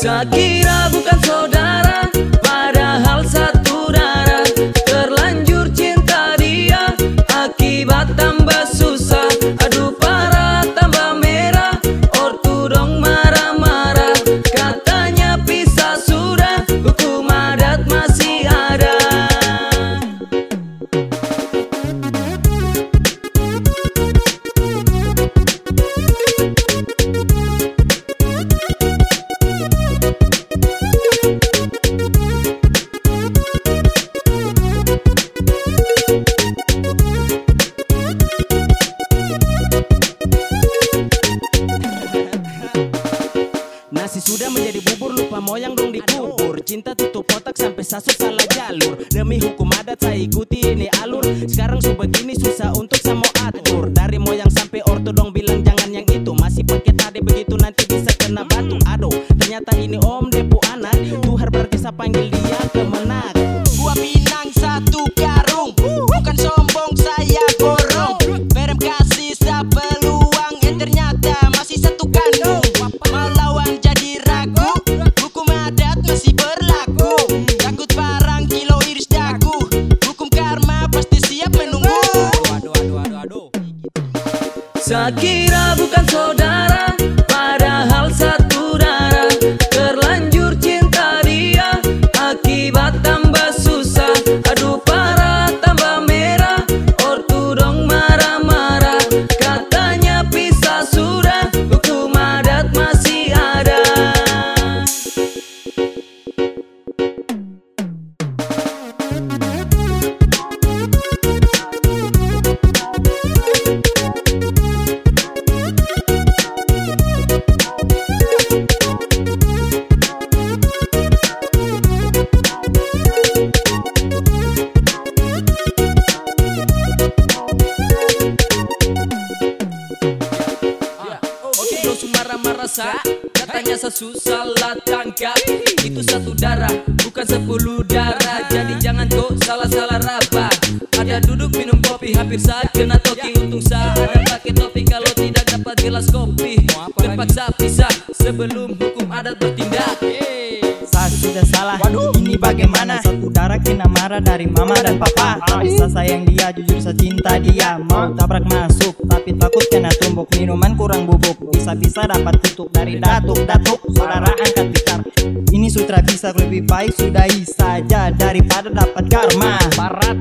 Sakira bukan saudara, padahal satu darah. Terlanjur cinta dia, akibat tambah susah. Aduh parah tambah merah, ortu dong marah-marah. Katanya pisah sudah, hukum adat masih ada. Nasi sudah menjadi bubur, lupa moyang dong dikubur. Cinta tutup otak sampai sasut salah jalur. Demi hukum adat saya ikuti ini alur. Sekarang su begini susah untuk saya mau atur. Dari moyang sampai orto dong bilang jangan yang itu. Masih pakai tadi begitu nanti bisa kena batu. Aduh ternyata ini om depu anak. Tuhar berarti saya panggil dia kemenak. Gua Minang satu karung, bukan sombong saya borong. Berem kasih saya peluang, ternyata masih satu kandung. Mau lawan jadi ragu, hukum adat masih berlaku. Takut parang kilo iris dagu, hukum karma pasti siap menunggu. Aduh. Sakira bukan saudara, padahal satu darah. Terlanjur cinta dia, akibat tambah susah. Aduh parah tambah merah, ortu dong marah-marah. Katanya pisah sudah, hukum adat masih ada. Dosu marah-marah sa, katanya sesusah salah tangkap. Itu satu darah, bukan 10 darah. Jadi jangan kau salah-salah raba. Ada duduk minum kopi, hampir saat kena toki. Untung saya ada pakai topi, kalau tidak dapat gelas kopi. Terpaksa pisah sebelum hukum adat bertindak. Saya sudah salah, ini bagaimana? Satu darah kena marah dari mama dan papa. Bisa sayang dia, jujur saya cinta dia. Mau tabrak masuk, tapi takut kena tumbuk. Minuman kurang bubuk, bisa-bisa dapat tutup dari datuk-datuk. Saudara angkat gitar, ini sutra bisa, lebih baik sudahi saja daripada dapat karma. Barat.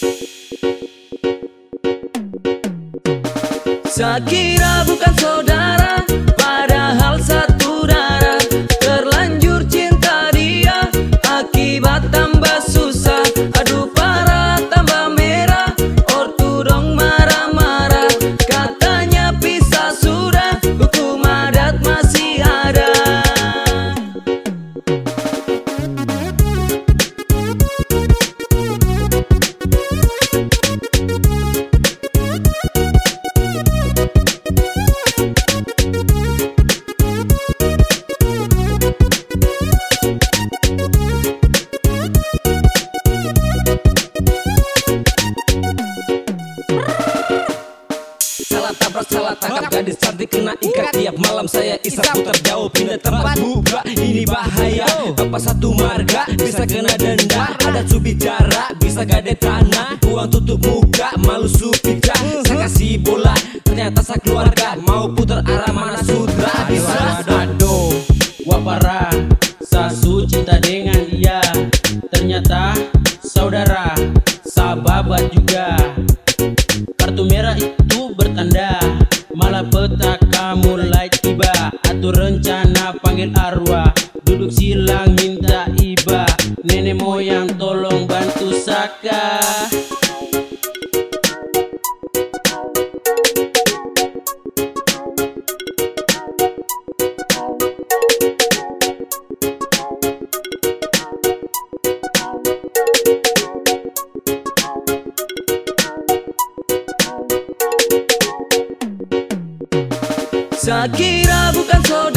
Sakira bukan saudara, padahal satu darah. Terlanjur cinta dia, akibat tambah susah. Aduh parah tambah merah, ortu dong marah-marah. Katanya pisah sudah, hukum adat masih ada. Salah tangkap gadis cantik kena ikat. Tiap malam saya isap putar jauh pindah tempat buka. Ini bahaya, apa satu marga bisa kena denda. Ada su bicara, bisa gade tanah. Uang tutup muka, malu su picah. Saya kasih bola, ternyata saya keluarga. Mau putar arah mana sudah bisa. Aduh, wah parah, sasu cinta dengan dia. Ternyata saudara, sahabat juga. Kartu merah itu bertanda, malah petaka mulai tiba. Atur rencana panggil arwah, duduk silang minta iba. Nenek moyang tolong bantu Saka. Sakira bukan saudara.